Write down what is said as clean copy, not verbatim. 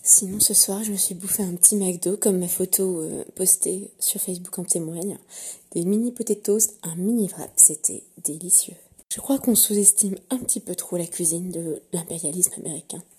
Sinon, ce soir, je me suis bouffé un petit McDo, comme ma photo postée sur Facebook en témoigne. Des mini potatoes, un mini wrap, c'était délicieux. Je crois qu'on sous-estime un petit peu trop la cuisine de l'impérialisme américain.